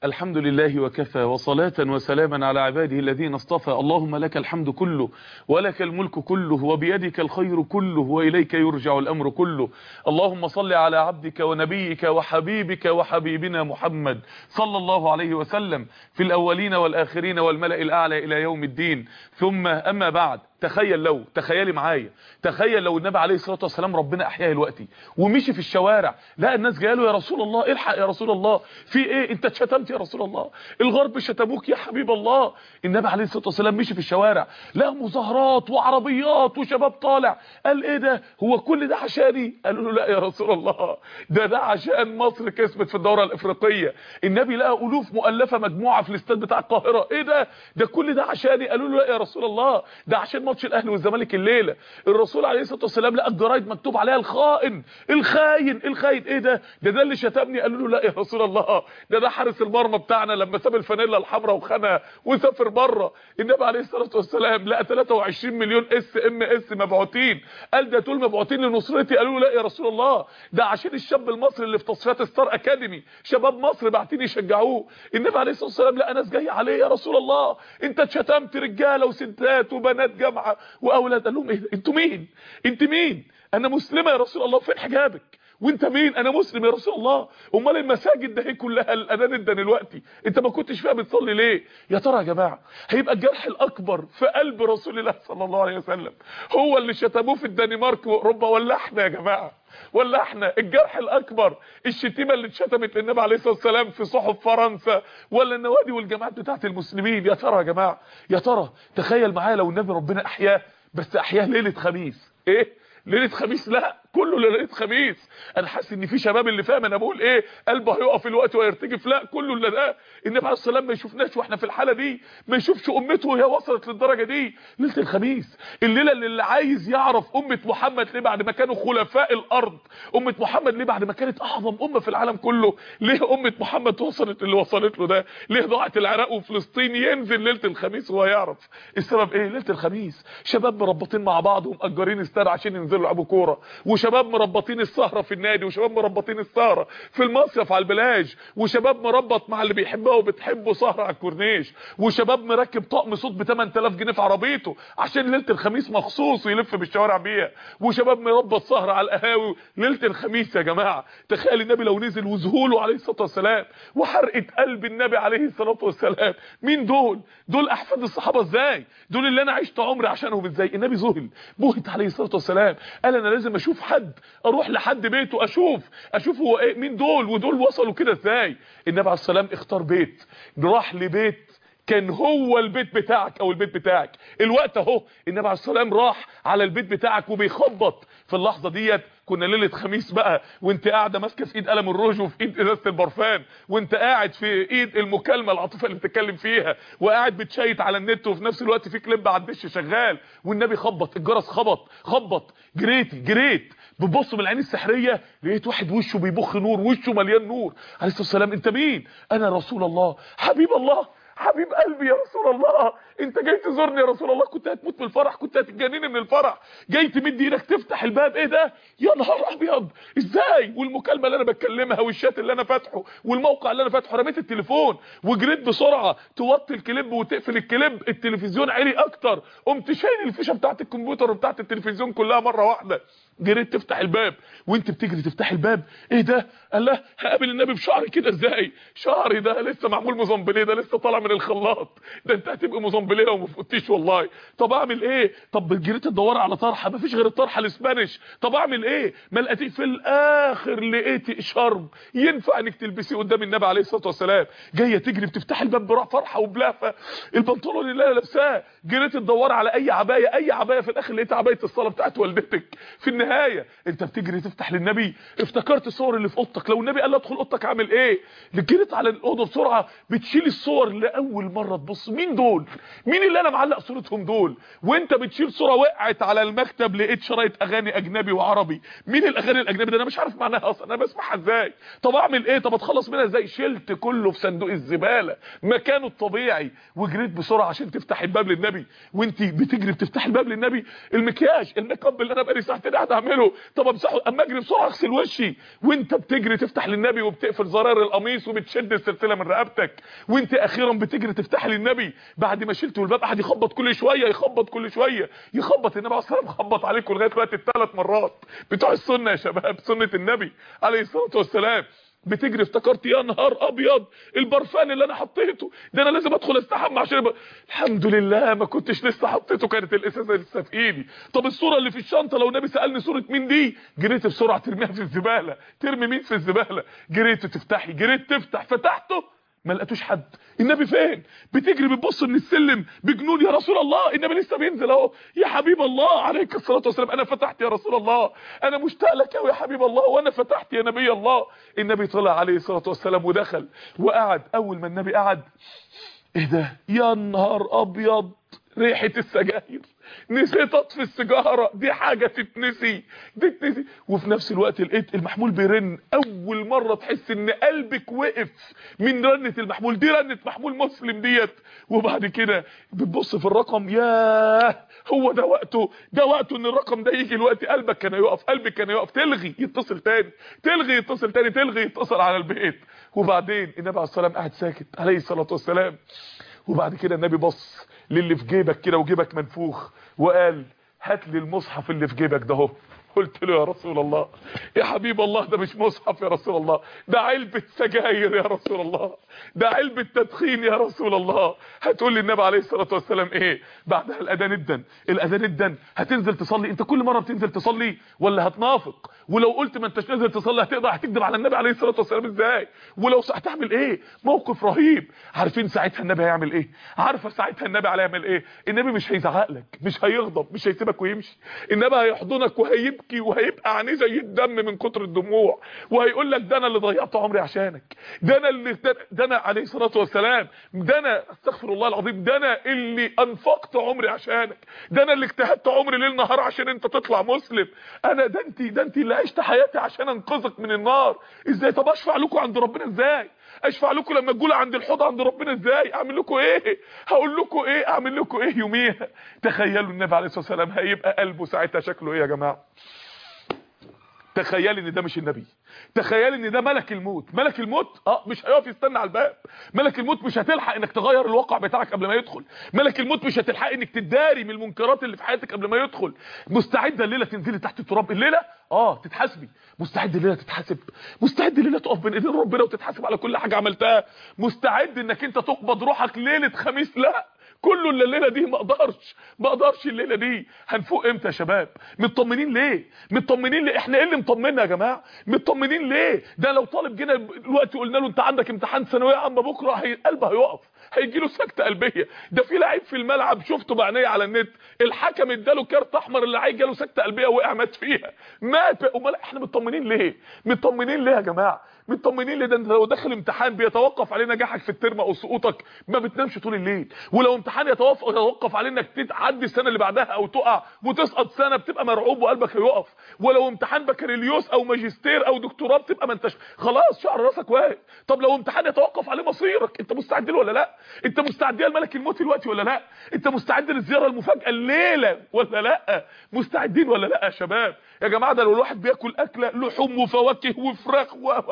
الحمد لله وكفى وصلاة وسلاما على عباده الذين اصطفى. اللهم لك الحمد كله ولك الملك كله وبيدك الخير كله وإليك يرجع الأمر كله. اللهم صل على عبدك ونبيك وحبيبك وحبيبنا محمد صلى الله عليه وسلم في الأولين والآخرين والملأ الأعلى إلى يوم الدين. ثم أما بعد، تخيلي معايا، تخيل لو النبي عليه الصلاة والسلام ربنا أحياه دلوقتي ومشي في الشوارع، لا الناس جايه له يا رسول الله الحق يا رسول الله، في ايه انت اتشتمت يا رسول الله، الغرب شتموك يا حبيب الله. النبي عليه الصلاة والسلام مشي في الشوارع، لا مظاهرات وعربيات وشباب طالع، قال ايه ده، هو كل ده عشاني؟ قالوا له لا يا رسول الله، ده عشان مصر كسبت في الدورة الافريقية. النبي لقى الوف مؤلفة مجموعة في الاستاد بتاع القاهرة، ايه ده كل ده عشاني؟ قالوا له لا يا رسول الله، ده عشان ماتش الاهلي والزمالك الليله. الرسول عليه الصلاه والسلام لقى الجرايد مكتوب عليها الخائن الخاين، ايه ده اللي شتمني؟ قالوا له لا يا رسول الله، ده حارس المرمى بتاعنا لما ساب الفانيلا الحمراء وخانها وسافر بره. النبي عليه الصلاه والسلام لقى 23 مليون SMS مبعوثين، قال ده دول مبعوثين لنصرتي. قالوا له لا يا رسول الله، ده عشان الشاب المصري اللي في تصفيات ستار اكاديمي، شباب مصر باعتين يشجعوه. النبي عليه الصلاه والسلام لقى ناس جايه عليه، يا رسول الله انت اتشتمت رجاله وستات وبنات جامعه واولاد. قال لهم ايه انتوا مين؟ انت مين؟ انا مسلمه يا رسول الله، فين حجابك؟ وانت مين؟ انا مسلم يا رسول الله. امال المساجد ده هي كلها الاذان ادى دلوقتي، انت ما كنتش فيها بتصلي ليه؟ يا ترى يا جماعه هيبقى الجرح الاكبر في قلب رسول الله صلى الله عليه وسلم هو اللي شتموه في الدنمارك واوروبا، ولا احنا يا جماعه؟ ولا احنا الجرح الاكبر الشتيمه اللي اتشتمت للنبي عليه الصلاه والسلام في صحف فرنسا ولا النوادي والجامعات بتاعت المسلمين؟ يا ترى يا جماعه، يا ترى تخيل معايا لو النبي ربنا احياه، بس احياه ليله خميس. ايه ليله خميس؟ لا كله ليله خميس. انا حاسس ان في شباب اللي فاهم انا بقول ايه قلبه هيقف الوقت ويرتجف، لا كله اللي ده. النبي عليه الصلاه والسلام ما يشوفناش واحنا في الحاله دي، ما يشوفش امته وهي وصلت للدرجه دي. ليله الخميس، الليله اللي عايز يعرف امه محمد ليه بعد ما كانوا خلفاء الارض، امه محمد ليه بعد ما كانت اعظم امه في العالم كله، ليه امه محمد وصلت اللي وصلت له ده، ليه ضاعت العراق وفلسطين، ينزل ليله الخميس وهو يعرف السبب ايه. ليله الخميس شباب مربطين مع بعض ومأجرين استاد عشان ينزلوا يلعبوا كوره، وشباب مربطين السهره في النادي، وشباب مربطين السهره في المصيف على البلاج، وشباب مربط مع اللي بيحبها وبتحبه سهره على الكورنيش، وشباب مركب طقم صوت ب 8000 جنيه في عربيته عشان ليله الخميس مخصوص يلف بالشوارع بيها، وشباب مربط سهره على القهاوي ليله الخميس. يا جماعه تخيل النبي لو نزل وذهوله عليه الصلاه والسلام وحرقه قلب النبي عليه الصلاه والسلام. مين دول احفاد الصحابه ازاي؟ دول اللي انا عشت عمري عشانهم ازاي؟ النبي ذهل بهت عليه الصلاه والسلام، قال انا لازم اشوف حد، اروح لحد بيته اشوف هو ايه، مين دول ودول وصلوا كده ازاي. النبي عليه السلام اختار بيت، راح لبيت كان هو البيت بتاعك او البيت بتاعك الوقت اهو. النبي عليه السلام راح على البيت بتاعك وبيخبط في اللحظه ديت. كنا ليله خميس بقى وانت قاعده ماسكه في ايد قلم الروج وفي ايد ازازه البرفان، وانت قاعد في ايد المكالمه العاطفه اللي بتتكلم فيها، وقاعد بتشيت على النت، وفي نفس الوقت في كليب على الدش شغال، والنبي خبط الجرس، خبط جريت بتبص من العين السحريه لقيت واحد وشه بيبخ نور، وشه مليان نور. عليه الصلاه والسلام انت مين؟ انا رسول الله، حبيب الله، حبيب قلبي يا رسول الله، انت جاي تزورني يا رسول الله، كنت هتموت من الفرح، كنت هتتجنني من الفرح، جاي تمد ايدك تفتح الباب، ايه ده؟ يا نهار ابيض ازاي؟ والمكالمه اللي انا بتكلمها والشات اللي انا فاتحه والموقع اللي انا فاتحه، رميت التليفون وجريت بسرعه توطي الكليب وتقفل الكليب، التلفزيون عالي اكتر، قمت شايل الفيشه بتاعه الكمبيوتر وبتاعه التلفزيون كلها مره واحده، جريت تفتح الباب، وانت بتجري تفتح الباب ايه ده؟ قال له هقابل النبي بشعري كده ازاي؟ شعري ده لسه معمول موزمبليه، ده لسه طالع من الخلاط، ده انت هتبقى موزمبليه وما فوتيش والله. طب اعمل ايه؟ طب جريت تدور على طرحه، مفيش غير الطرحه الاسبانيش، طب اعمل ايه؟ ما لقيتيه، في الاخر لقيتي شرب ينفع انك تلبسيه قدام النبي عليه الصلاه والسلام، جايه تجري بتفتح الباب براح فرحه وبلهفه، البنطلون اللي انا لابساه، جريت تدور على اي عبايه، في الاخر لقيت عبايه الصلاه بتاعت والدتك. في النهايه انت بتجري تفتح للنبي، افتكرت الصور اللي في اوضتك، لو النبي قال لي ادخل اوضتك اعمل ايه؟ جريت على الاوضه بسرعه بتشيل الصور لاول مره تبص، مين دول؟ مين اللي انا معلق صورتهم دول؟ وانت بتشيل صوره وقعت على المكتب لقيت شرايط اغاني اجنبي وعربي، مين الاغاني الاجنبي ده؟ انا مش عارف معناها اصلا، انا بسمعها ازاي؟ طب اعمل ايه؟ طب اتخلص منها ازاي؟ شلت كله في صندوق الزباله مكانه الطبيعي، وجريت بسرعه عشان تفتح الباب للنبي. وانت بتجري بتفتح الباب للنبي، المكياج الميك اب اللي انا بقالي ساعتين قاعد اعمله، طب امسحه، اما اجري بسرعه اغسل وشي. وانت بتجري تفتح للنبي وبتقفل زرار القميص وبتشد السلسله من رقبتك، وانت اخيرا بتجري تفتح للنبي بعد ما شلته الباب قعد يخبط كل شويه، يخبط كل شويه، يخبط. النبي عليه الصلاه والسلام خبط عليكم لغايه دلوقتي 3 مرات بتوع السنه يا شباب، سنه النبي عليه الصلاه والسلام. بتجري افتكرت يا نهار ابيض البرفان اللي انا حطيته ده، انا لازم ادخل استحمى عشان الحمد لله ما كنتش لسه حطيته، كانت الازازه لسه في ايدي. طب الصوره اللي في الشنطه لو النبي سالني صوره مين دي، جريت بسرعه ترميها في الزباله. ترمي مين في الزباله؟ جريت تفتحي، جريت تفتح، فتحته ما لقيتوش حد. النبي فين؟ بتجري بتبص من السلم بجنون، يا رسول الله النبي لسه بينزل اهو. يا حبيب الله عليك الصلاه والسلام، انا فتحت يا رسول الله، انا مشتاق لك قوي يا حبيب الله، وانا فتحت يا نبي الله. النبي طلع عليه الصلاه والسلام ودخل وقعد. اول ما النبي قعد، ايه ده؟ يا نهار ابيض ريحه السجاير، نسيت اطفي السيجاره، دي حاجه تتنسي، دي تتنسي. وفي نفس الوقت لقيت المحمول بيرن. اول مره تحس ان قلبك وقف من رنه المحمول دي، رنه محمول مسلم ديت. وبعد كده بتبص في الرقم، ياه هو ده وقته، ده وقته ان الرقم ده يجي الوقت. قلبك كان يقف، قلبك كان يقف، تلغي يتصل تاني، تلغي يتصل تاني، تلغي يتصل على البيت. وبعدين النبي عليه الصلاه والسلام قاعد ساكت عليه الصلاه والسلام. وبعد كده النبي بص للي في جيبك كده وجيبك منفوخ وقال هات لي المصحف اللي في جيبك ده اهو. قلت له يا رسول الله، يا حبيب الله ده مش مصحف يا رسول الله، ده علبة سجاير يا رسول الله، ده علبة تدخين يا رسول الله. هتقول لي النبي عليه الصلاة والسلام ايه بعدها؟ الاذان ادن، الاذان ادن، هتنزل تصلي؟ انت كل مرة بتنزل تصلي ولا هتنافق؟ ولو قلت ما انتش نازل تصلي هتقدر هتكذب على النبي عليه الصلاة والسلام ازاي؟ ولو هتعمل ايه؟ موقف رهيب. عارفين ساعتها النبي هيعمل ايه؟ عارفه ساعتها النبي هيعمل ايه؟ النبي مش هيزعق لك، مش هيغضب، مش هيسيبك ويمشي. النبي هيحضنك وهيبكي وهيبقى عينيه زي الدم من كتر الدموع، وهيقول لك ده انا اللي ضيعت عمري عشانك، ده انا اللي ده انا عليه الصلاه والسلام، ده انا استغفر الله العظيم، ده انا اللي انفقت عمري عشانك، ده انا اللي اجتهدت عمري ليل نهار عشان انت تطلع مسلم، انا ده انت اللي عشت حياتي عشان انقذك من النار. ازاي؟ طب اشفع لكم عند ربنا ازاي؟ اشفع لكم لما تقولوا عند الحوض عند ربنا ازاي؟ اعمل لكم ايه؟ هقول لكم ايه؟ اعمل لكم ايه يوميها؟ تخيلوا النبي عليه الصلاه والسلام هيبقى قلبه ساعتها شكله ايه يا جماعه؟ تخيل ان ده مش النبي، تخيل ان ده ملك الموت. ملك الموت مش هيقف يستنى على الباب، ملك الموت مش هتلحق انك تغير الواقع بتاعك قبل ما يدخل، ملك الموت مش هتلحق انك تداري من المنكرات اللي في حياتك قبل ما يدخل. مستعده الليله تنزلي تحت التراب الليله تتحاسبي، مستعد الليله تتحاسب، مستعد الليله تقف بين ايدين ربنا وتتحاسب على كل حاجه عملتها، مستعد انك انت تقبض روحك ليله خميس؟ لا كله الليله دي ما اقدرش الليله دي. هنفوق امتى يا شباب؟ مطمنين ليه؟ مطمنين ليه؟ احنا ايه اللي مطمنا يا جماعه؟ مطمنين ليه؟ ده لو طالب جينا دلوقتي قلنا له انت عندك امتحان ثانويه عامه بكره قلبه هيقف، هيجي له سكته قلبيه. ده في لعيب في الملعب شفته بعينيه على النت، الحكم اداله كارت احمر، اللعيب جاله سكته قلبيه وقع مات فيها، مات. امال احنا مطمنين ليه؟ مطمنين ليه يا جماعه؟ مطمنين ليه؟ ده انت لو داخل امتحان بيتوقف عليه نجاحك في الترم او سقوطك ما بتنامش طول الليل، ولو امتحان يتوقف عليه انك تعدي السنه اللي بعدها او تقع وتسقط سنه بتبقى مرعوب وقلبك هيقف، ولو امتحان بكالوريوس او ماجستير او دكتوراه بتبقى ما انتش خلاص شعر راسك واقف. طب لو امتحان يتوقف عليه مصيرك، انت مستعد له ولا لا؟ انت مستعد لملك الموت دلوقتي ولا لا؟ انت مستعد للزياره المفاجاه الليله ولا لا؟ مستعدين ولا لا يا شباب؟ يا جماعه ده لو الواحد بياكل اكله لحوم وفواكه وفراخ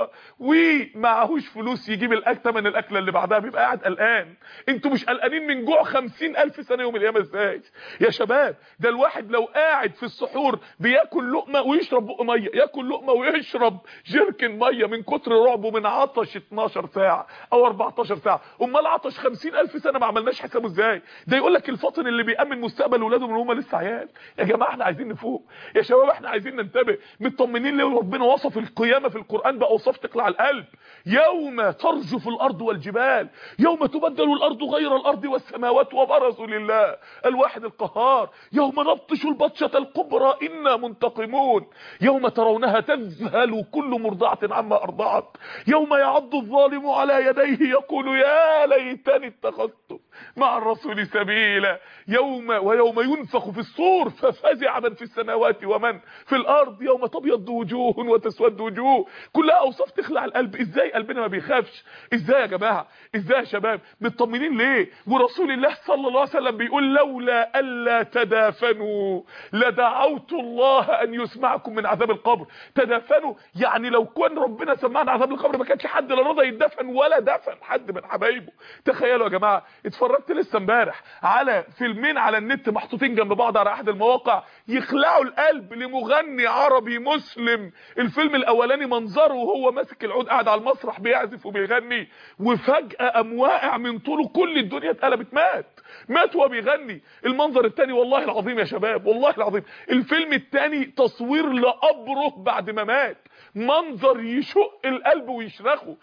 ومعهوش فلوس يجيب الاكل ثمن الاكله اللي بعدها بيبقى قاعد قلقان. انتوا مش قلقانين من جوع 50,000 سنه يوم القيامه ازاي يا شباب؟ ده الواحد لو قاعد في السحور بياكل لقمه ويشرب بق ميه، ياكل لقمه ويشرب جيركن ميه من كتر رعبه من عطش 12 ساعه او 14 ساعه، امال عطش 50,000 سنه ما عملناش حسابه ازاي؟ ده يقول لك الفاطن اللي بيامن مستقبل اولاده من هم لسه عيال. يا جماعه احنا عايزين نفوق يا شباب، احنا عايزين ننتبه. مطمنين ليه؟ ربنا وصف القيامه في القران باوصاف تقلع القلب. يوم ترجف الارض والجبال، يوم تبدل الارض غير الارض والسماوات وبرزوا لله الواحد القهار، يوم نبطش البطشه الكبرى انا منتقمون، يوم ترونها تذهل كل مرضعه عما ارضعت، يوم يعض الظالم على يديه يقول يا ليتني اتخذت مع الرسول سبيلا، ويوم ينفخ في الصور ففزع من في السماوات ومن في الارض يوم تبيض وجوه وتسود وجوه، كلها اوصاف تخلع القلب. ازاي قلبنا ما بيخافش؟ ازاي يا جماعه؟ ازاي يا شباب؟ مطمنين ليه؟ ورسول الله صلى الله عليه وسلم بيقول لولا الا تدافنوا لدعوت الله ان يسمعكم من عذاب القبر. تدافنوا يعني لو كان ربنا سمعنا عذاب القبر ما كانش حد لا رضى يدفن ولا دفن حد من حبايبه. تخيلوا يا جماعه، اتفرجت لسه امبارح على فيلمين على النت محطوطين جنب بعض على احد المواقع يخلعوا القلب لمغني عربي مسلم. الفيلم الاولاني منظره وهو ماسك العود قاعد على المسرح بيعزف وبيغني، وفجأة قام واقع من طوله، كل الدنيا اتقلبت، مات وهو بيغني. المنظر الثاني والله العظيم يا شباب والله العظيم، الفيلم الثاني تصوير لقبره بعد ما مات، منظر يشق القلب ويشرخه.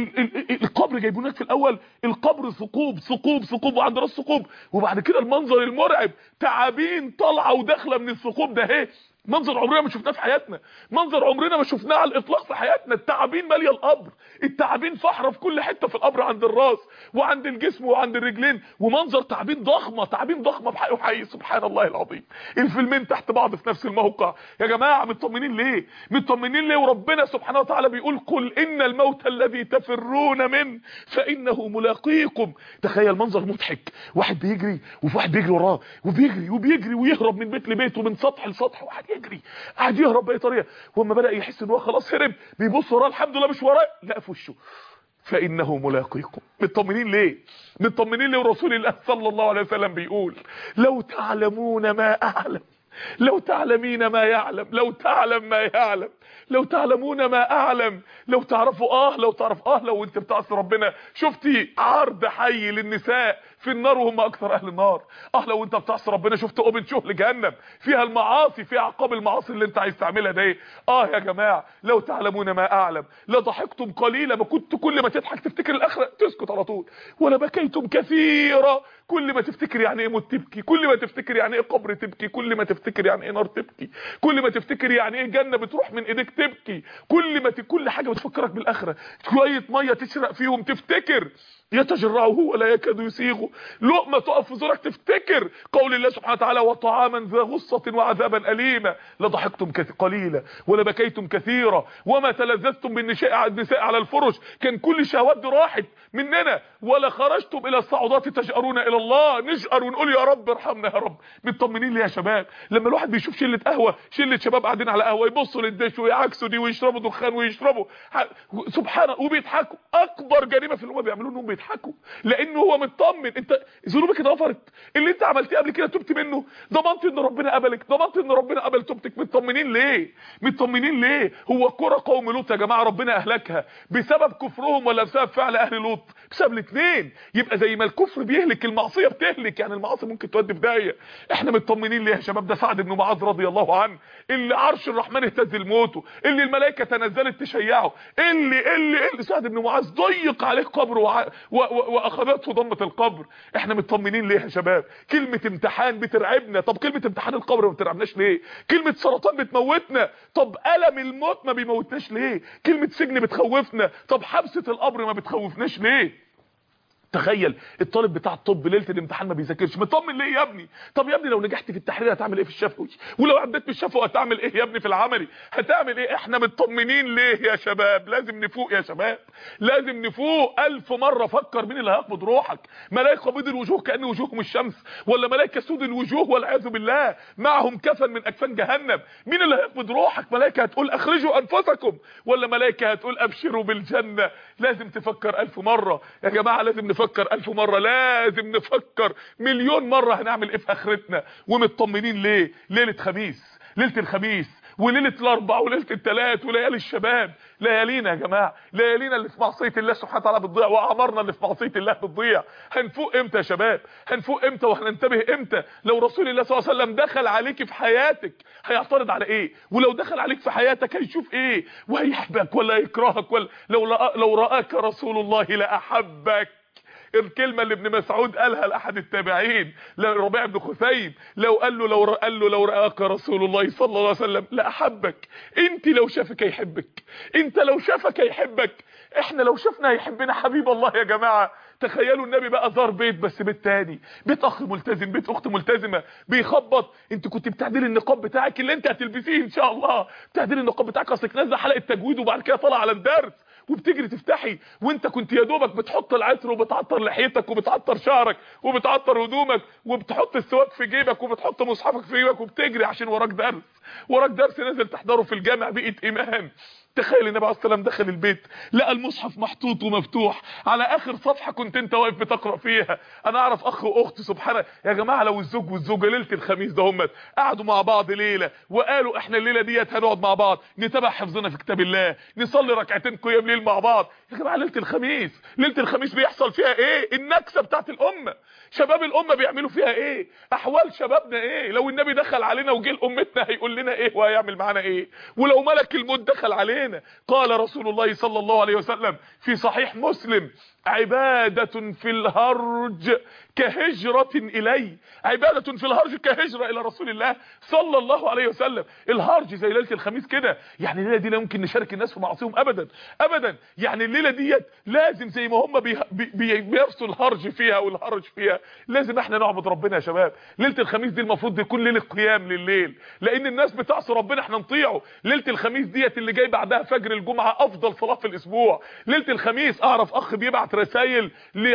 القبر جايبونك في الاول القبر ثقوب ثقوب ثقوب وعند راس ثقوب، وبعد كده المنظر المرعب تعابين طالعه وداخله من الثقوب ده. اهي منظر عمرنا ما شفناه في حياتنا، منظر عمرنا ما شفناه على الاطلاق في حياتنا. التعابين ماليه القبر، التعابين فحره في كل حته في القبر، عند الراس وعند الجسم وعند الرجلين، ومنظر تعابين ضخمه، تعابين ضخمه بحقه حي. سبحان الله العظيم، الفيلمين تحت بعض في نفس الموقع. يا جماعه مطمنين ليه؟ مطمنين ليه وربنا سبحانه وتعالى بيقول قل ان الموت الذي تفرون منه فانه ملاقيكم. تخيل منظر مضحك، واحد بيجري وفي واحد بيجري وراه وبيجري ويهرب من بيت لبيت ومن سطح لسطح، واحد يجري قاعد يهرب باي طريقه، واما بدا يحس ان هو خلاص هرب بيبص وراه، الحمد لله مش وراه، لا في وشه فانه ملاقيكم. مطمنين ليه؟ مطمنين ليه ورسول الله صلى الله عليه وسلم بيقول لو تعلمون ما اعلم، لو تعلمين ما يعلم، لو تعلم ما يعلم، لو تعلمون ما اعلم، لو تعرفوا لو انت بتعصي ربنا. شفتي عرض حي للنساء في النار وهم اكثر اهل النار. لو انت بتعصي ربنا شفت اوبن شو لجهنم فيها المعاصي، فيها عقاب المعاصي اللي انت عايز تعملها ده. يا جماعه لو تعلمون ما اعلم لضحكتم قليلا، ما كنت كل ما تضحك تفتكر الاخره تسكت على طول، ولا بكيتم كثيرا، كل ما تفتكر يعني ايه موت تبكي، كل ما تفتكر يعني ايه قبر تبكي، كل ما تفتكر يعني ايه نار تبكي، كل ما تفتكر يعني ايه جنه بتروح من ايديك تبكي، كل حاجه بتفكرك بالاخره. شويه ميه تشرق فيهم تفتكر يتجرعه ولا يكاد يسيغه، لقمه تقف في زورك تفتكر قول الله سبحانه وتعالى وطعاما ذا غصه وعذابا اليما. لضحكتم قليلا ولا بكيتم كثيرا وما تلذذتم بالنساء على الفرش، كان كل شهوات دي راحت مننا، ولا خرجتم الى الصعودات تجأرون الى الله، نجأر ونقول يا رب ارحمنا يا رب. مطمنين ليه يا شباب؟ لما الواحد بيشوف شله قهوه، شله شباب قاعدين على قهوه يبصوا للدش ويعكسوا دي ويشربوا دخان ويشربوا سبحان وبيضحكوا، اكبر جريمه في اللي هم بيعملوه انهم بيضحكوا لانه هو مطمن. انت ذنوبك اتغفرت، اللي انت عملتيه قبل كده تبت منه، ضمنت ان ربنا قبلك، ضمنت ان ربنا قبل توبتك. مطمنين ليه؟ مطمنين ليه؟ هو قرى قوم لوط يا جماعه ربنا اهلكها بسبب كفرهم ولا بسبب فعل اهل لوط؟ بسبب الاثنين. يبقى زي ما الكفر بيهلك المعصيه بتهلك، يعني المعاصي ممكن تودي في داهيه. احنا مطمنين ليه يا شباب؟ ده سعد بن معاذ رضي الله عنه اللي عرش الرحمن اهتز لموته، اللي الملائكه تنزلت تشيعه، اللي سعد بن معاذ ضيق عليه قبره واخذته ضمه القبر. احنا مطمنين ليه يا شباب؟ كلمه امتحان بترعبنا، طب كلمه امتحان القبر ما بترعبناش ليه؟ كلمه سرطان بتموتنا، طب الم الموت ما بيموتناش ليه؟ كلمه سجن بتخوفنا، طب حبسه القبر ما بتخوفناش ليه؟ تخيل الطالب بتاع الطب ليله الامتحان ما بيذاكرش، مطمن ليه يا ابني؟ طب يا ابني لو نجحت في التحرير هتعمل ايه في الشفوي؟ ولو عديت في الشفوي هتعمل ايه يا ابني في العملي؟ هتعمل ايه؟ احنا مطمنين ليه يا شباب؟ لازم نفوق يا شباب، لازم نفوق. 1000 مره فكر مين اللي هيقبض روحك؟ ملائكه بيض الوجوه كأن وجوههم الشمس، ولا ملائكه سود الوجوه والعياذ بالله معهم كفن من اكفان جهنم؟ مين اللي هيقبض روحك؟ ملائكه هتقول اخرجوا انفسكم، ولا ملائكه هتقول ابشروا بالجنه؟ لازم تفكر 1000 مره يا جماعه، لازم نفكر 1000 مره، لازم نفكر مليون مره هنعمل ايه في اخرتنا. ومطمنين ليه؟ ليله خميس، ليله الخميس وليله الاربع وليله الثلاث وليالي الشباب، ليالينا يا جماعه، ليالينا اللي في معصيه الله سبحانه وتعالى بتضيع، واعمارنا اللي في معصيه الله بتضيع. هنفوق امتى يا شباب؟ هنفوق امتى وهننتبه امتى؟ لو رسول الله صلى الله عليه وسلم دخل عليك في حياتك هيعترض على ايه؟ ولو دخل عليك في حياتك هيشوف ايه؟ وهيحبك ولا يكرهك؟ ولا لو رآك رسول الله لاحبك. الكلمه اللي ابن مسعود قالها لاحد التابعين لربيع بن خثيم، لو قال له لو رآك رسول الله صلى الله عليه وسلم لاحبك. انت لو شافك يحبك، انت لو شافك يحبك، احنا لو شفنا يحبنا حبيب الله يا جماعه. تخيلوا النبي بقى زار بيت، بس بيت تاني، بيت اخ ملتزم، بيت اخت ملتزمه، بيخبط. انت كنت بتعدلي النقاب بتاعك اللي انت هتلبسيه ان شاء الله، بتعدلي النقاب بتاعك اصلك نازله حلقه تجويد وبعد كده طالعه على الدرس وبتجري تفتحي، وانت كنت يا دوبك بتحط العطر وبتعطر لحيتك وبتعطر شعرك وبتعطر هدومك وبتحط السواك في جيبك وبتحط مصحفك في جيبك وبتجري عشان وراك درس، وراك درس نازل تحضره في الجامع بيئه امام. تخيل النبي عليه الصلاه والسلام دخل البيت لقى المصحف محطوط ومفتوح على اخر صفحه كنت انت واقف بتقرا فيها. انا اعرف اخ واخت سبحان يا جماعه، لو الزوج والزوجه ليله الخميس ده هم قعدوا مع بعض ليله وقالوا احنا الليله ديت هنقعد مع بعض نتابع حفظنا في كتاب الله، نصلي ركعتين قيام ليل مع بعض. يا جماعه ليله الخميس، ليله الخميس بيحصل فيها ايه؟ النكسه بتاعت الامه، شباب الامه بيعملوا فيها ايه؟ احوال شبابنا ايه؟ لو النبي دخل علينا وجه لامتنا هيقول لنا ايه وهيعمل معانا ايه؟ ولو ملك الموت دخل علينا. قال رسول الله صلى الله عليه وسلم في صحيح مسلم: عبادة في الهرج كهجرة إلي، عبادة في الهرج كهجرة إلى رسول الله صلى الله عليه وسلم. الهرج زي ليلة الخميس كده، يعني الليلة دي لا يمكن نشارك الناس في معصيهم أبدا أبدا، يعني الليلة ديت لازم زي ما هم بيرسوا الهرج فيها والهرج فيها، لازم احنا نعبد ربنا يا شباب. ليلة الخميس دي المفروض يكون ليلة قيام لليل، لأن الناس بتعصي ربنا احنا نطيعه. ليلة الخميس ديت اللي جاي بعدها فجر الجمعة أفضل صلاة في الأسبوع. ليلة الخميس أعرف أخ بيبعت رسائل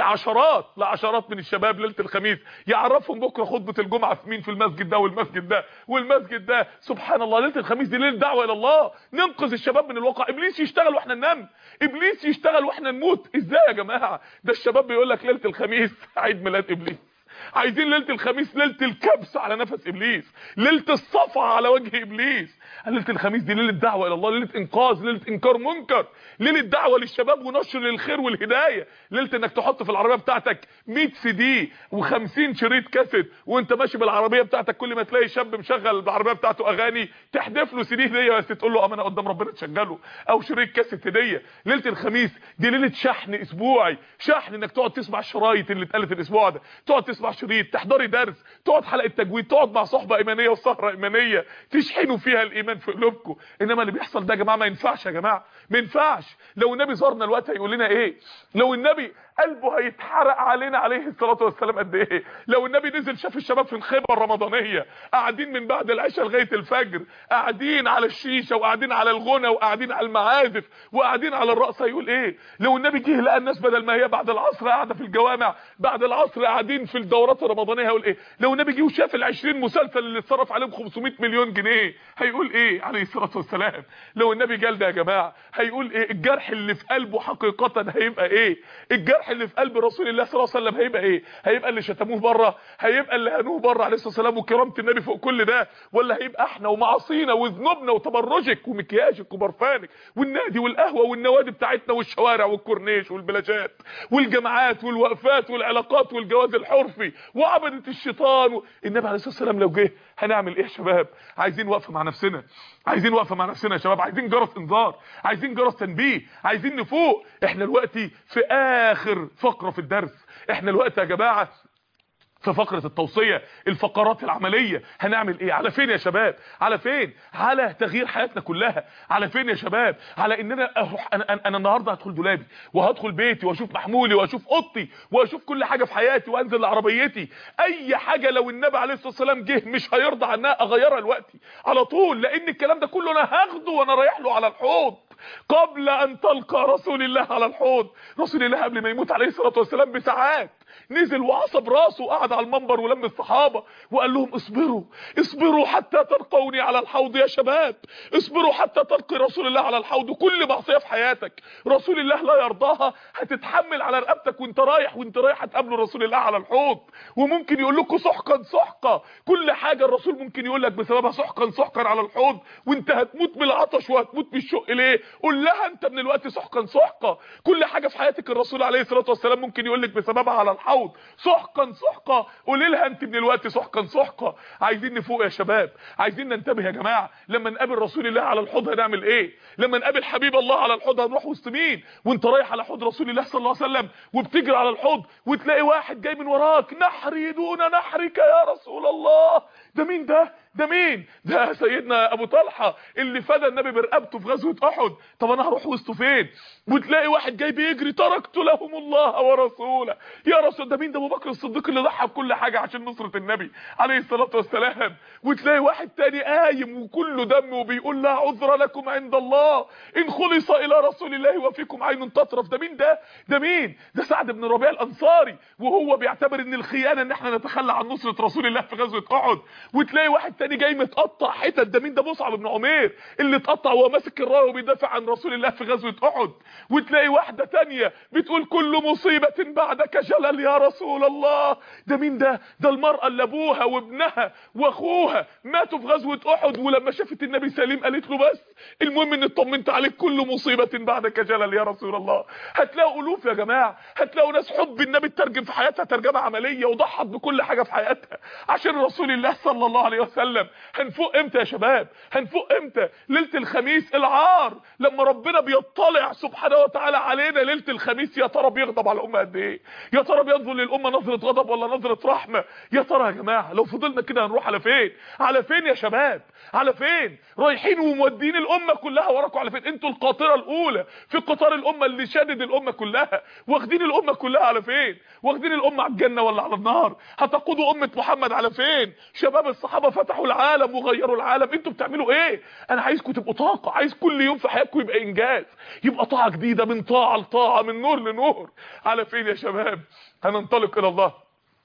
لعشرات من الشباب ليله الخميس يعرفهم بكره خطبه الجمعه في مين، في المسجد ده والمسجد ده والمسجد ده. سبحان الله، ليله الخميس دي ليله دعوه الى الله، ننقذ الشباب من الواقع. ابليس يشتغل واحنا ننام، ابليس يشتغل واحنا نموت. ازاي يا جماعه؟ ده الشباب بيقول لك ليله الخميس عيد ميلاد ابليس. عايزين ليله الخميس ليله الكبس على نفس ابليس، ليله الصفعه على وجه ابليس. ليله الخميس دي ليله دعوه الى الله، ليله انقاذ، ليله انكار منكر، ليله دعوه للشباب ونشر للخير والهدايه. ليله انك تحط في العربيه بتاعتك 100 سي دي و50 شريط كاسيت وانت ماشي بالعربيه بتاعتك، كل ما تلاقي شاب مشغل بالعربيه بتاعته اغاني تحدف له سي دي هديه بس تقول له امانه قدام ربنا تشغله، او شريط كاسيت هديه. ليله الخميس دي ليله شحن اسبوعي، شحن انك تقعد تسمع الشرايط اللي اتقالت الاسبوع ده، تقعد تسمع شريط، تحضري درس، تقعد حلقه تجويد، تقعد مع صحبه ايمانيه وسهره ايمانيه تشحنوا فيها الايمان في قلوبكم. انما اللي بيحصل ده يا جماعه ما ينفعش، يا جماعه ما ينفعش. لو النبي زارنا الوقت هيقول لنا ايه؟ لو النبي قلبه هيتحرق علينا عليه الصلاه والسلام قد ايه؟ لو النبي نزل شاف الشباب في الخيمه الرمضانيه قاعدين من بعد العشاء لغايه الفجر، قاعدين على الشيشه وقاعدين على الغنى وقاعدين على المعازف وقاعدين على الرقص، هيقول ايه؟ لو النبي جه لقى الناس بدل ما هي بعد العصر قاعده في الجوامع بعد العصر قاعدين في الدورات الرمضانيه هيقول ايه؟ لو النبي جه وشاف ال20 مسلسل اللي اتصرف عليهم 500 مليون جنيه هيقول ايه عليه الصلاه والسلام؟ لو النبي جال ده يا جماعه هيقول ايه؟ الجرح اللي في قلبه حقيقه هيبقى ايه؟ الجرح اللي في قلب رسول الله صلى الله عليه وسلم هيبقى ايه؟ هيبقى اللي شتموه بره؟ هيبقى اللي هنوه بره عليه الصلاه والسلام وكرامه النبي فوق كل ده؟ ولا هيبقى احنا ومعاصينا وذنوبنا وتبرجك ومكياجك وبرفانك والنادي والقهوه والنوادي بتاعتنا والشوارع والكورنيش والبلاجات والجامعات والوقفات والعلاقات والجواز الحرفي وعبده الشيطان النبي عليه الصلاه والسلام لو جه هنعمل ايه يا شباب؟ عايزين وقفه مع نفسنا، عايزين وقفه مع نفسنا يا شباب، عايزين جرس انذار، عايزين جرس تنبيه، عايزين نفوق. احنا دلوقتي في اخر فقره في الدرس، احنا دلوقتي يا جماعه في فقرة التوصية، الفقرات العملية. هنعمل ايه؟ على فين يا شباب؟ على فين؟ على تغيير حياتنا كلها. على فين يا شباب؟ على ان انا اروح انا النهارده هدخل دولابي وهدخل بيتي واشوف محمولي واشوف اوضتي واشوف كل حاجة في حياتي وانزل لعربيتي. اي حاجة لو النبي عليه الصلاة والسلام جه مش هيرضى عنها اغيرها دلوقتي على طول، لان الكلام ده كله انا هاخده وانا رايح له على الحوض قبل ان تلقى رسول الله على الحوض. رسول الله قبل ما يموت عليه الصلاة والسلام بساعات نزل وعصب راسه وقعد على المنبر ولم الصحابه وقال لهم اصبروا اصبروا حتى تلقوني على الحوض يا شباب، اصبروا حتى تلقي رسول الله على الحوض. كل معصيه في حياتك رسول الله لا يرضاها هتتحمل على رقبتك وانت رايح هتقابلوا رسول الله على الحوض. وممكن يقول لكم سحقا سحقا، كل حاجه الرسول ممكن يقول لك بسببها سحقا سحقا على الحوض وانت هتموت بالعطش وهتموت بالشق. ليه؟ قول لها انت من الوقت سحقا سحقا. كل حاجه في حياتك الرسول عليه الصلاه والسلام ممكن يقول لك بسببها على الحوض الحوض سحقا سحقا. قولي لها انت من الوقت سحقا سحقا. عايزين نفوق يا شباب، عايزين ننتبه يا جماعه. لما نقابل رسول الله على الحوض هنعمل ايه؟ لما نقابل حبيب الله على الحوض هنروح وسط مين؟ وانت رايح على حوض رسول الله صلى الله عليه وسلم وبتجري على الحوض وتلاقي واحد جاي من وراك، نحري دون نحرك يا رسول الله. ده مين ده؟ ده مين ده؟ سيدنا ابو طلحه اللي فدى النبي برقبته في غزوه احد. طب انا هروح وسطه فين؟ وتلاقي واحد جاي بيجري، تركت لهم الله ورسوله يا رسول. ده مين ده؟ ابو بكر الصديق اللي ضحى بكل حاجه عشان نصره النبي عليه الصلاه والسلام. وتلاقي واحد تاني قايم وكله دم وبيقول لا عذر لكم عند الله ان خلص الى رسول الله وفيكم عين تطرف. ده مين ده؟ ده مين ده؟ سعد بن ربيع الانصاري، وهو بيعتبر ان الخيانه ان احنا نتخلى عن نصره رسول الله في غزوه احد. وتلاقي واحد تاني جاي متقطع حتت. ده مين ده؟ مصعب بن عمير اللي اتقطع وهو ماسك الرايه وبيدافع عن رسول الله في غزوه احد. وتلاقي واحده تانية بتقول كل مصيبه بعدك جلل يا رسول الله. ده مين ده؟ ده المراه اللي ابوها وابنها واخوها ماتوا في غزوه احد، ولما شافت النبي سليم قالت له بس المهم ان اطمنت عليك، كل مصيبه بعدك جلل يا رسول الله. هتلاقوا الوف يا جماعه، هتلاقوا ناس حب النبي ترجم في حياتها ترجمه عمليه وضحت بكل حاجه في حياتها عشان رسول الله صلى الله عليه وسلم. هنفوق امتى يا شباب؟ هنفوق امتى؟ ليله الخميس العار لما ربنا بيطلع سبحانه وتعالى علينا ليله الخميس، يا ترى بيغضب على الامه قد ايه؟ يا ترى بينظر للامه نظره غضب ولا نظره رحمه؟ يا ترى يا جماعه لو فضلنا كده هنروح على فين؟ على فين يا شباب؟ على فين رايحين ومودين الامه كلها وراكم؟ على فين؟ انتوا القاطره الاولى في قطار الامه اللي شادد الامه كلها، واخدين الامه كلها على فين؟ واخدين الامه على الجنه ولا على النار؟ هتقودوا امه محمد على فين؟ شباب الصحابه فتحوا العالم وغيروا العالم، انتوا بتعملوا ايه؟ انا عايزكم تبقوا طاقه، عايز كل يوم في حياتكم يبقى انجاز، يبقى طاعه جديده، من طاعه لطاعه، من نور لنور. على فين يا شباب؟ هننطلق الى الله،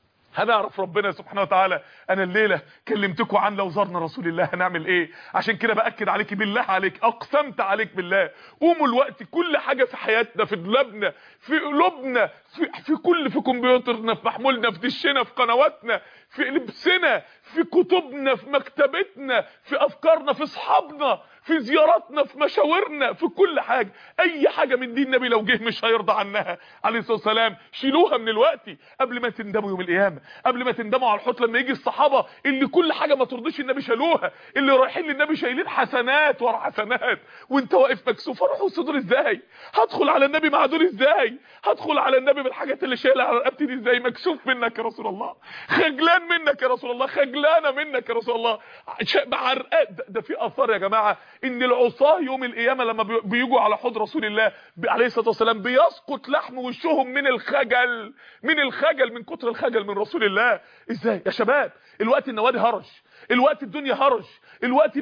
هنعرف ربنا سبحانه وتعالى. انا الليله كلمتكم عن لو زرنا رسول الله هنعمل ايه. عشان كده باكد عليك بالله عليك، اقسمت عليك بالله، قوموا الوقت كل حاجه في حياتنا، في دولابنا، في قلوبنا، في كمبيوترنا، في محمولنا، في دشنا، في قنواتنا، في لبسنا، في كتبنا، في مكتبتنا، في افكارنا، في اصحابنا، في زياراتنا، في مشاورنا، في كل حاجه. اي حاجه من دين النبي لو جه مش هيرضى عنها عليه الصلاه والسلام شيلوها من الوقت قبل ما تندموا يوم القيامه، قبل ما تندموا على الحوت لما يجي الصحابه اللي كل حاجه ما ترضيش النبي شالوها، اللي رايحين للنبي شايلين حسنات ورا حسنات وانت واقف مكسوف. اروح وسط ازاي؟ هدخل على النبي مع دول ازاي؟ هدخل على النبي بالحاجات اللي شايلها على رقبتي دي ازاي؟ مكسوف منك يا رسول الله، خجلان منك يا رسول الله، خجلانه منك يا رسول الله. بعرقات. ده في اثار يا جماعه ان العصاه يوم القيامه لما بيجوا على حوض رسول الله عليه الصلاه والسلام بيسقط لحم وشهم من الخجل، من كتر الخجل من رسول الله. ازاي يا شباب؟ الوقت النوادي هرج، الوقت الدنيا هرج، الوقت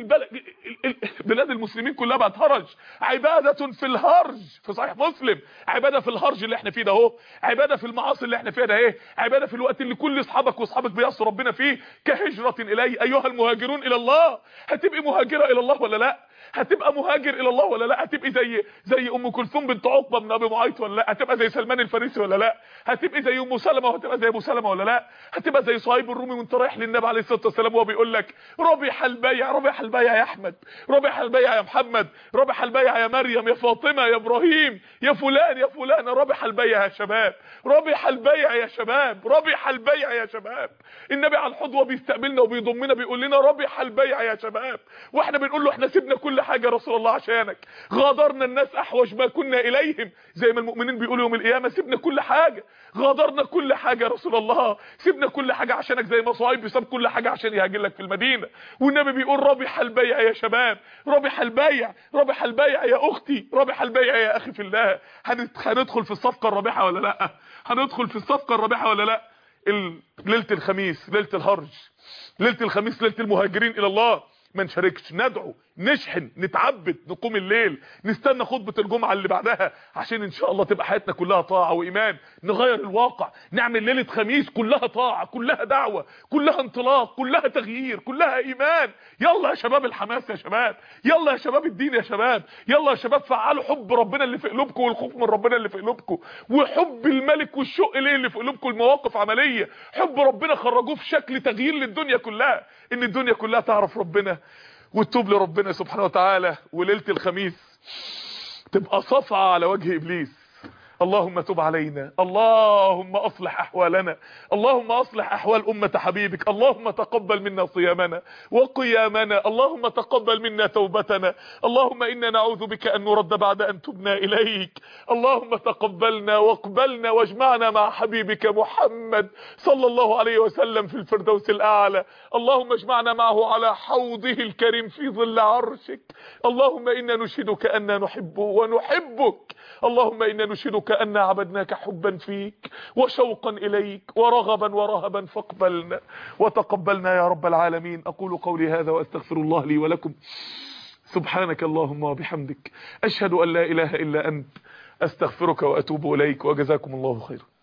بلاد المسلمين كلها بقت هرج، عباده في الهرج. في صحيح مسلم عباده في الهرج اللي احنا فيه ده اهو، عباده في المعاصي اللي احنا فيها ده ايه، عباده في الوقت اللي كل اصحابك واصحابك بيعصوا ربنا فيه. كهجره الي ايها المهاجرون الى الله. هتبقي مهاجره الى الله ولا لا؟ هتبقى مهاجر الى الله ولا لا؟ هتبقي زي ام كلثوم بنت عقبه بن ابي معيط ولا لا؟ هتبقى زي سلمان الفارسي ولا لا؟ هتبقي زي ام سلمة وهتبقى زي ابو سلمة ولا لا؟ هتبقى زي صهيب الرومي وانت رايح للنبي عليه الصلاه والسلام وهو بيقول لك ربح البيع، ربح البيع يا احمد، ربح البيع يا محمد، ربح البيع يا مريم، يا فاطمه، يا ابراهيم، يا فلان، يا فلان، ربح البيع يا شباب، ربح البيع يا شباب، ربح البيع يا شباب. النبي على الحضوه بيستقبلنا وبيضمنا بيقول لنا ربح البيع يا شباب، واحنا بنقول له احنا سيبنا كل حاجه يا رسول الله عشانك، غادرنا الناس احوج ما كنا اليهم، زي ما المؤمنين بيقولوا يوم القيامه سيبنا كل حاجه، غادرنا كل حاجه يا رسول الله، سيبنا كل حاجه عشانك، زي ما صهيب ساب كل حاجه عشان يهاجر لك في المدينه. والنبي بيقول ربح البيع يا شباب، ربح البيع، ربح البيع يا اختي، ربح البيع يا اخي في الله. هندخل في الصفقه الرابحه ولا لا؟ هندخل في الصفقه الرابحه ولا لا؟ ليله الخميس ليله الهرج، ليله الخميس ليله المهاجرين الى الله. ما نشاركش، ندعو، نشحن، نتعبد، نقوم الليل، نستنى خطبه الجمعه اللي بعدها عشان ان شاء الله تبقى حياتنا كلها طاعه وايمان، نغير الواقع، نعمل ليله خميس كلها طاعه، كلها دعوه، كلها انطلاق، كلها تغيير، كلها ايمان. يلا يا شباب الحماس يا شباب، يلا يا شباب الدين يا شباب، يلا يا شباب فعلوا حب ربنا اللي في قلوبكم والخوف من ربنا اللي في قلوبكم وحب الملك والشوق ليه اللي في قلوبكم، المواقف عمليه، حب ربنا خرجوه في شكل تغيير للدنيا كلها، ان الدنيا كلها تعرف ربنا وتتوب لربنا سبحانه وتعالى. وليله الخميس تبقى صفعه على وجه ابليس، اللهم تب علينا، اللهم اصلح احوالنا، اللهم اصلح احوال امة حبيبك، اللهم تقبل منا صيامنا وقيامنا، اللهم تقبل منا توبتنا، اللهم انا نعوذ بك ان نرد بعد ان تبنا اليك. اللهم تقبلنا واقبلنا واجمعنا مع حبيبك محمد صلى الله عليه وسلم في الفردوس الاعلى. اللهم اجمعنا معه على حوضه الكريم في ظل عرشك. اللهم انا نشهدك أننا نحبه ونحبك، اللهم انا نشهدك أننا عبدناك حبا فيك وشوقا اليك ورغبا ورهبا، فاقبلنا وتقبلنا يا رب العالمين. اقول قولي هذا واستغفر الله لي ولكم. سبحانك اللهم وبحمدك، اشهد ان لا اله الا انت، استغفرك واتوب اليك، وجزاكم الله خيرا.